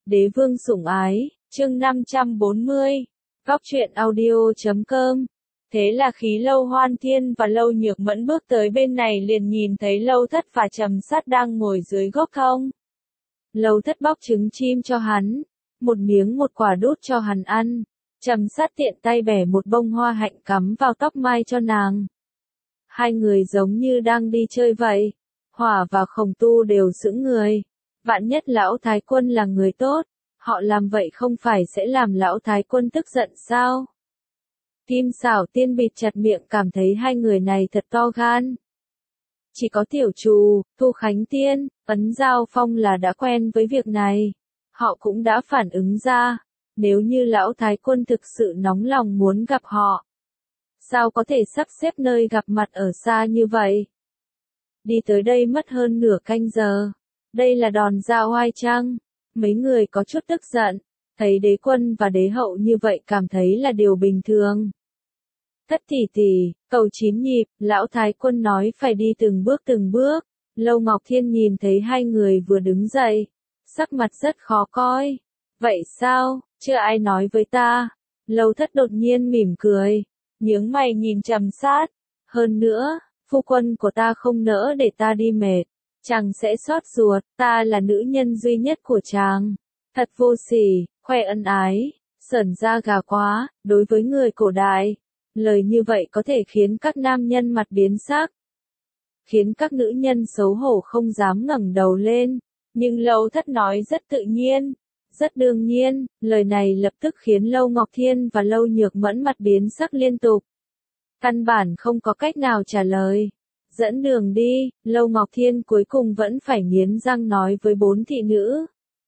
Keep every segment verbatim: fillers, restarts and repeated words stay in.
Đế vương sủng ái, chương năm trăm bốn mươi, góc truyện audio chấm com. Thế là Khí Lâu Hoan Thiên và Lâu Nhược Mẫn bước tới bên này liền nhìn thấy Lâu Thất và Trầm Sát đang ngồi dưới gốc thông. Lâu Thất bóc trứng chim cho hắn, một miếng một quả đút cho hắn ăn. Trầm Sát tiện tay bẻ một bông hoa hạnh cắm vào tóc mai cho nàng. Hai người giống như đang đi chơi vậy. Hỏa và Khổng Tu đều sững người. Vạn nhất lão thái quân là người tốt, họ làm vậy không phải sẽ làm lão thái quân tức giận sao? Kim Xảo Tiên bịt chặt miệng cảm thấy hai người này thật to gan. Chỉ có Tiểu Trù, Thu Khánh Tiên, Ấn Giao Phong là đã quen với việc này. Họ cũng đã phản ứng ra, nếu như lão thái quân thực sự nóng lòng muốn gặp họ. Sao có thể sắp xếp nơi gặp mặt ở xa như vậy? Đi tới đây mất hơn nửa canh giờ. Đây là đòn ra oai chăng? Mấy người có chút tức giận, thấy đế quân và đế hậu như vậy cảm thấy là điều bình thường. Thất tỷ tỷ, cầu chín nhịp, lão thái quân nói phải đi từng bước từng bước. Lâu Ngọc Thiên nhìn thấy hai người vừa đứng dậy, sắc mặt rất khó coi. Vậy sao, chưa ai nói với ta? Lâu Thất đột nhiên mỉm cười, nhướng mày nhìn Trầm Sát. Hơn nữa, phu quân của ta không nỡ để ta đi mệt. Chàng sẽ xót ruột, ta là nữ nhân duy nhất của chàng. Thật vô sỉ, khoe ân ái, sởn da gà quá, đối với người cổ đại. Lời như vậy có thể khiến các nam nhân mặt biến sắc. Khiến các nữ nhân xấu hổ không dám ngẩng đầu lên. Nhưng Lâu Thất nói rất tự nhiên, rất đương nhiên, lời này lập tức khiến Lâu Ngọc Thiên và Lâu Nhược Mẫn mặt biến sắc liên tục. Căn bản không có cách nào trả lời. Dẫn đường đi, Lâu Ngọc Thiên cuối cùng vẫn phải nghiến răng nói với bốn thị nữ.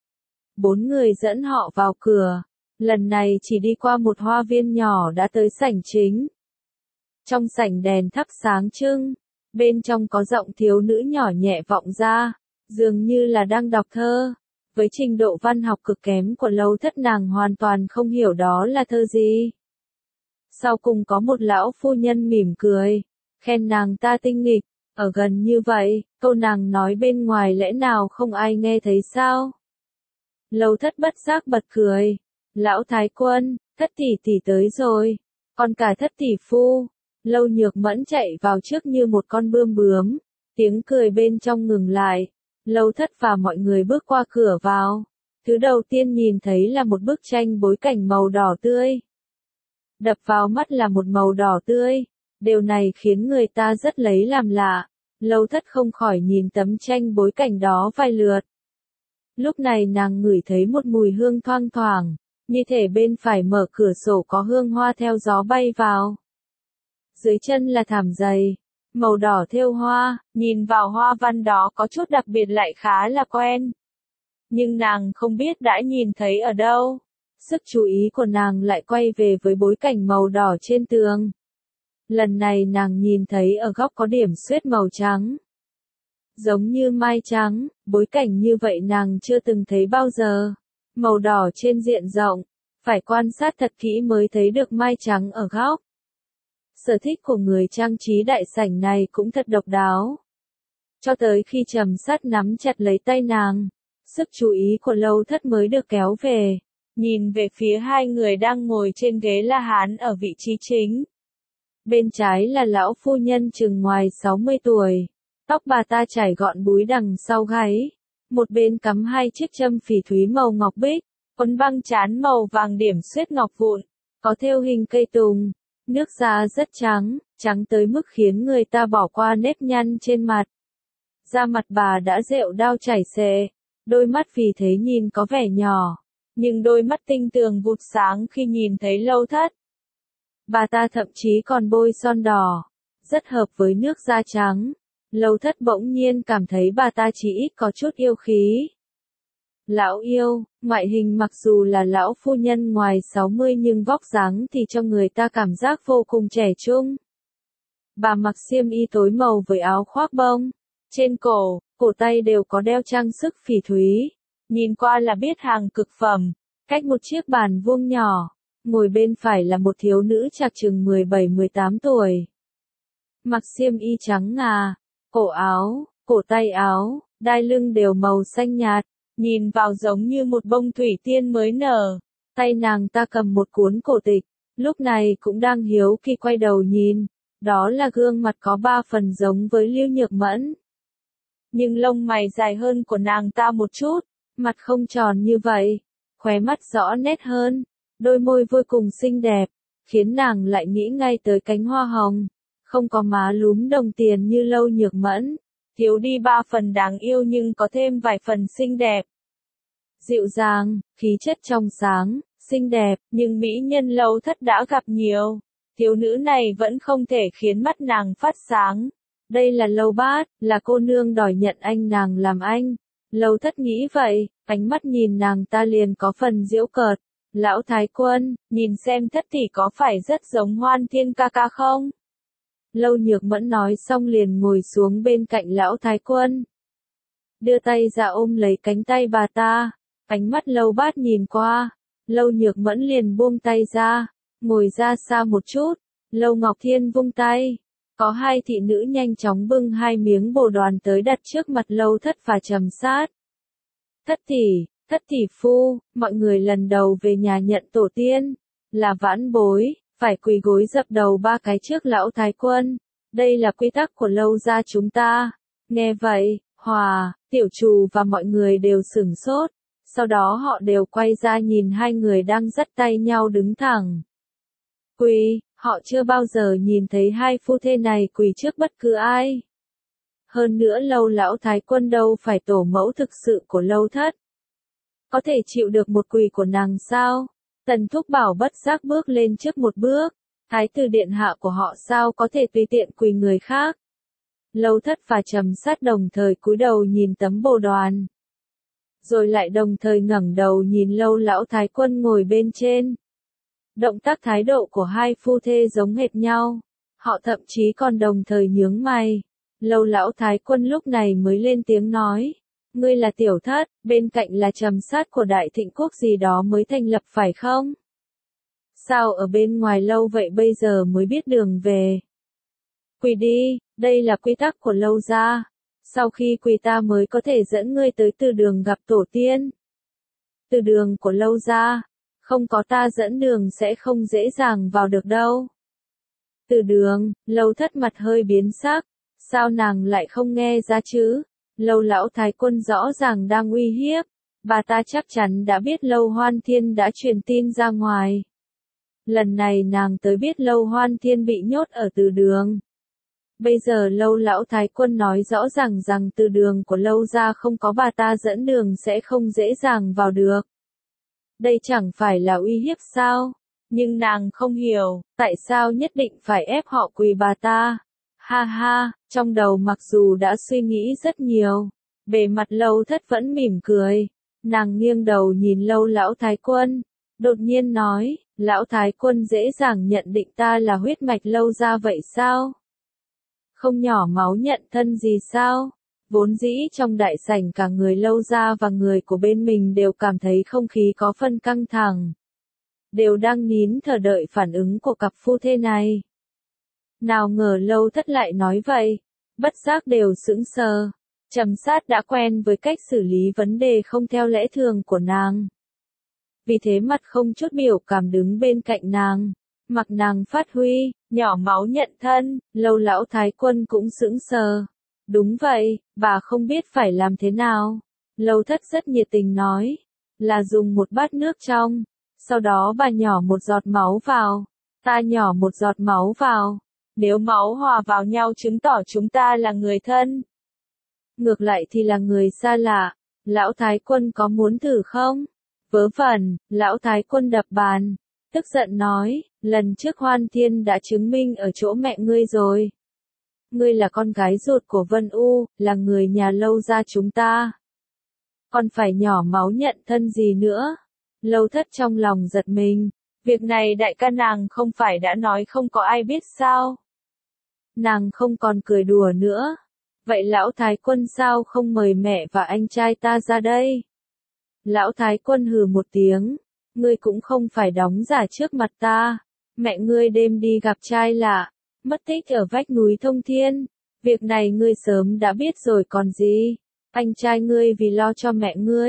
Bốn người dẫn họ vào cửa, lần này chỉ đi qua một hoa viên nhỏ đã tới sảnh chính. Trong sảnh đèn thắp sáng trưng, bên trong có giọng thiếu nữ nhỏ nhẹ vọng ra, dường như là đang đọc thơ. Với trình độ văn học cực kém của Lâu Thất nàng hoàn toàn không hiểu đó là thơ gì. Sau cùng có một lão phu nhân mỉm cười, khen nàng ta tinh nghịch, ở gần như vậy, câu nàng nói bên ngoài lẽ nào không ai nghe thấy sao? Lâu Thất bất giác bật cười, lão thái quân, Thất tỷ tỷ tới rồi, còn cả Thất tỷ phu. Lâu Nhược Mẫn chạy vào trước như một con bươm bướm, tiếng cười bên trong ngừng lại. Lâu Thất và mọi người bước qua cửa vào, thứ đầu tiên nhìn thấy là một bức tranh bối cảnh màu đỏ tươi. Đập vào mắt là một màu đỏ tươi. Điều này khiến người ta rất lấy làm lạ. Lâu Thất không khỏi nhìn tấm tranh bối cảnh đó vài lượt. Lúc này nàng ngửi thấy một mùi hương thoang thoảng, như thể bên phải mở cửa sổ có hương hoa theo gió bay vào. Dưới chân là thảm dày, màu đỏ thêu hoa, nhìn vào hoa văn đó có chút đặc biệt lại khá là quen. Nhưng nàng không biết đã nhìn thấy ở đâu. Sức chú ý của nàng lại quay về với bối cảnh màu đỏ trên tường. Lần này nàng nhìn thấy ở góc có điểm xuyết màu trắng. Giống như mai trắng, bối cảnh như vậy nàng chưa từng thấy bao giờ. Màu đỏ trên diện rộng, phải quan sát thật kỹ mới thấy được mai trắng ở góc. Sở thích của người trang trí đại sảnh này cũng thật độc đáo. Cho tới khi Trầm Sát nắm chặt lấy tay nàng, sức chú ý của Lâu Thất mới được kéo về. Nhìn về phía hai người đang ngồi trên ghế La Hán ở vị trí chính. Bên trái là lão phu nhân chừng ngoài sáu mươi tuổi. Tóc bà ta trải gọn búi đằng sau gáy. Một bên cắm hai chiếc châm phỉ thúy màu ngọc bích. Quấn băng trán màu vàng điểm xuyết ngọc vụn. Có thêu hình cây tùng. Nước da rất trắng, trắng tới mức khiến người ta bỏ qua nếp nhăn trên mặt. Da mặt bà đã rệu đau chảy xệ. Đôi mắt vì thế nhìn có vẻ nhỏ. Nhưng đôi mắt tinh tường vụt sáng khi nhìn thấy Lâu Thất. Bà ta thậm chí còn bôi son đỏ, rất hợp với nước da trắng. Lâu Thất bỗng nhiên cảm thấy bà ta chỉ ít có chút yêu khí. Lão yêu, ngoại hình mặc dù là lão phu nhân ngoài sáu mươi nhưng vóc dáng thì cho người ta cảm giác vô cùng trẻ trung. Bà mặc xiêm y tối màu với áo khoác bông. Trên cổ, cổ tay đều có đeo trang sức phỉ thúy. Nhìn qua là biết hàng cực phẩm. Cách một chiếc bàn vuông nhỏ, ngồi bên phải là một thiếu nữ chạc chừng mười bảy mười tám tuổi. Mặc xiêm y trắng ngà, cổ áo, cổ tay áo, đai lưng đều màu xanh nhạt, nhìn vào giống như một bông thủy tiên mới nở. Tay nàng ta cầm một cuốn cổ tịch, lúc này cũng đang hiếu kỳ quay đầu nhìn, đó là gương mặt có ba phần giống với Lưu Nhược Mẫn. Nhưng lông mày dài hơn của nàng ta một chút, mặt không tròn như vậy, khóe mắt rõ nét hơn, đôi môi vô cùng xinh đẹp, khiến nàng lại nghĩ ngay tới cánh hoa hồng, không có má lúm đồng tiền như Lâu Nhược Mẫn, thiếu đi ba phần đáng yêu nhưng có thêm vài phần xinh đẹp. Dịu dàng, khí chất trong sáng, xinh đẹp, nhưng mỹ nhân Lâu Thất đã gặp nhiều, thiếu nữ này vẫn không thể khiến mắt nàng phát sáng. Đây là Lâu Bát, là cô nương đòi nhận anh nàng làm anh. Lâu Thất nghĩ vậy, ánh mắt nhìn nàng ta liền có phần giễu cợt. Lão Thái Quân, nhìn xem Thất tỷ có phải rất giống Hoan Thiên ca ca không? Lâu Nhược Mẫn nói xong liền ngồi xuống bên cạnh Lão Thái Quân. Đưa tay ra ôm lấy cánh tay bà ta, ánh mắt Lâu Bát nhìn qua, Lâu Nhược Mẫn liền buông tay ra, ngồi ra xa một chút, Lâu Ngọc Thiên vung tay. Có hai thị nữ nhanh chóng bưng hai miếng bồ đoàn tới đặt trước mặt Lâu Thất và Trầm Sát. Thất tỷ, Thất tỷ phu, mọi người lần đầu về nhà nhận tổ tiên, là vãn bối, phải quỳ gối dập đầu ba cái trước Lão Thái Quân. Đây là quy tắc của Lâu gia chúng ta. Nghe vậy, Hòa, Tiểu Trù và mọi người đều sửng sốt, sau đó họ đều quay ra nhìn hai người đang dắt tay nhau đứng thẳng. Quỳ, họ chưa bao giờ nhìn thấy hai phu thê này quỳ trước bất cứ ai. Hơn nữa Lâu Lão Thái Quân đâu phải tổ mẫu thực sự của Lâu Thất. Có thể chịu được một quỳ của nàng sao? Tần Thúc Bảo bất giác bước lên trước một bước. Thái tử điện hạ của họ sao có thể tùy tiện quỳ người khác? Lâu Thất và Trầm Sát đồng thời cúi đầu nhìn tấm bồ đoàn. Rồi lại đồng thời ngẩng đầu nhìn Lâu Lão Thái Quân ngồi bên trên. Động tác thái độ của hai phu thê giống hệt nhau. Họ thậm chí còn đồng thời nhướng mày. Lâu Lão Thái Quân lúc này mới lên tiếng nói. Ngươi là Tiểu Thất, bên cạnh là Trầm Sát của Đại Thịnh Quốc gì đó mới thành lập phải không? Sao ở bên ngoài lâu vậy bây giờ mới biết đường về? Quỳ đi, đây là quy tắc của Lâu gia. Sau khi quỳ ta mới có thể dẫn ngươi tới từ đường gặp tổ tiên. Từ đường của Lâu gia, không có ta dẫn đường sẽ không dễ dàng vào được đâu. Từ đường, Lâu Thất mặt hơi biến sắc, sao nàng lại không nghe ra chứ? Lâu Lão Thái Quân rõ ràng đang uy hiếp, bà ta chắc chắn đã biết Lâu Hoan Thiên đã truyền tin ra ngoài. Lần này nàng tới biết Lâu Hoan Thiên bị nhốt ở từ đường. Bây giờ Lâu Lão Thái Quân nói rõ ràng rằng từ đường của Lâu gia không có bà ta dẫn đường sẽ không dễ dàng vào được. Đây chẳng phải là uy hiếp sao? Nhưng nàng không hiểu, tại sao nhất định phải ép họ quỳ bà ta? Ha ha, trong đầu mặc dù đã suy nghĩ rất nhiều, bề mặt Lâu Thất vẫn mỉm cười. Nàng nghiêng đầu nhìn Lâu Lão Thái Quân, đột nhiên nói, Lão Thái Quân dễ dàng nhận định ta là huyết mạch Lâu gia vậy sao? Không nhỏ máu nhận thân gì sao? Vốn dĩ trong đại sảnh cả người Lâu gia và người của bên mình đều cảm thấy không khí có phân căng thẳng. Đều đang nín thở đợi phản ứng của cặp phu thê này. Nào ngờ Lâu Thất lại nói vậy, bất giác đều sững sờ. Trầm Sát đã quen với cách xử lý vấn đề không theo lẽ thường của nàng. Vì thế mặt không chút biểu cảm đứng bên cạnh nàng, mặc nàng phát huy, nhỏ máu nhận thân. Lâu Lão Thái Quân cũng sững sờ. Đúng vậy, bà không biết phải làm thế nào. Lâu Thất rất nhiệt tình nói, là dùng một bát nước trong, sau đó bà nhỏ một giọt máu vào, ta nhỏ một giọt máu vào. Nếu máu hòa vào nhau chứng tỏ chúng ta là người thân. Ngược lại thì là người xa lạ. Lão Thái Quân có muốn thử không? Vớ vẩn, Lão Thái Quân đập bàn, tức giận nói, lần trước Hoan Thiên đã chứng minh ở chỗ mẹ ngươi rồi. Ngươi là con gái ruột của Vân U, là người nhà Lâu gia chúng ta. Còn phải nhỏ máu nhận thân gì nữa? Lâu Thất trong lòng giật mình, việc này đại ca nàng không phải đã nói không có ai biết sao? Nàng không còn cười đùa nữa. Vậy Lão Thái Quân sao không mời mẹ và anh trai ta ra đây? Lão Thái Quân hừ một tiếng, ngươi cũng không phải đóng giả trước mặt ta. Mẹ ngươi đêm đi gặp trai lạ, mất tích ở vách núi Thông Thiên. Việc này ngươi sớm đã biết rồi còn gì. Anh trai ngươi vì lo cho mẹ ngươi,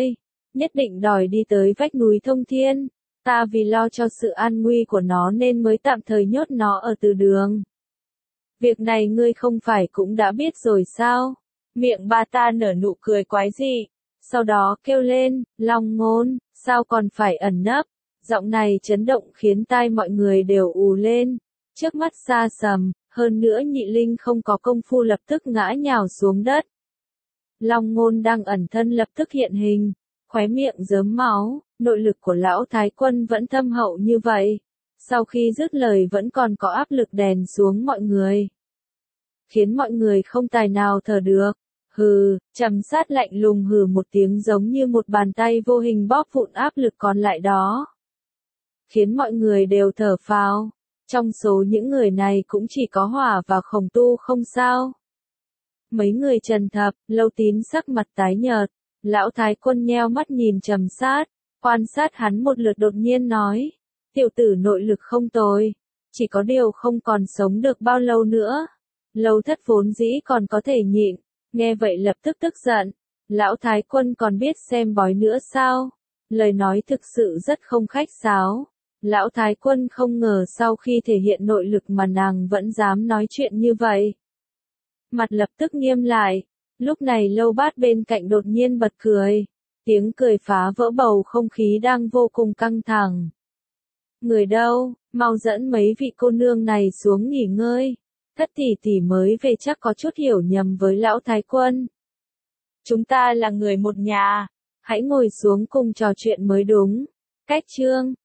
nhất định đòi đi tới vách núi thông thiên. Ta vì lo cho sự an nguy của nó nên mới tạm thời nhốt nó ở từ đường. Việc này ngươi không phải cũng đã biết rồi sao? Miệng bà ta nở nụ cười quái dị. Sau đó kêu lên, Long Ngôn, sao còn phải ẩn nấp? Giọng này chấn động khiến tai mọi người đều ù lên. Trước mắt xa sầm, hơn nữa Nhị Linh không có công phu lập tức ngã nhào xuống đất. Long Ngôn đang ẩn thân lập tức hiện hình, khóe miệng rớm máu, nội lực của lão thái quân vẫn thâm hậu như vậy. Sau khi dứt lời vẫn còn có áp lực đèn xuống mọi người. Khiến mọi người không tài nào thở được. Hừ, Trầm Sát lạnh lùng hừ một tiếng giống như một bàn tay vô hình bóp vụn áp lực còn lại đó. Khiến mọi người đều thở phào. Trong số những người này cũng chỉ có Hỏa và Khổng Tu không sao. Mấy người Trần Thập, Lâu Tín sắc mặt tái nhợt. Lão thái quân nheo mắt nhìn Trầm Sát, quan sát hắn một lượt đột nhiên nói. Tiểu tử nội lực không tồi, chỉ có điều không còn sống được bao lâu nữa. Lâu Thất vốn dĩ còn có thể nhịn, nghe vậy lập tức tức giận. Lão thái quân còn biết xem bói nữa sao? Lời nói thực sự rất không khách sáo. Lão thái quân không ngờ sau khi thể hiện nội lực mà nàng vẫn dám nói chuyện như vậy. Mặt lập tức nghiêm lại. Lúc này Lâu Bát bên cạnh đột nhiên bật cười. Tiếng cười phá vỡ bầu không khí đang vô cùng căng thẳng. Người đâu, mau dẫn mấy vị cô nương này xuống nghỉ ngơi. Thất tỷ tỷ mới về chắc có chút hiểu nhầm với lão thái quân. Chúng ta là người một nhà, hãy ngồi xuống cùng trò chuyện mới đúng. Cách chương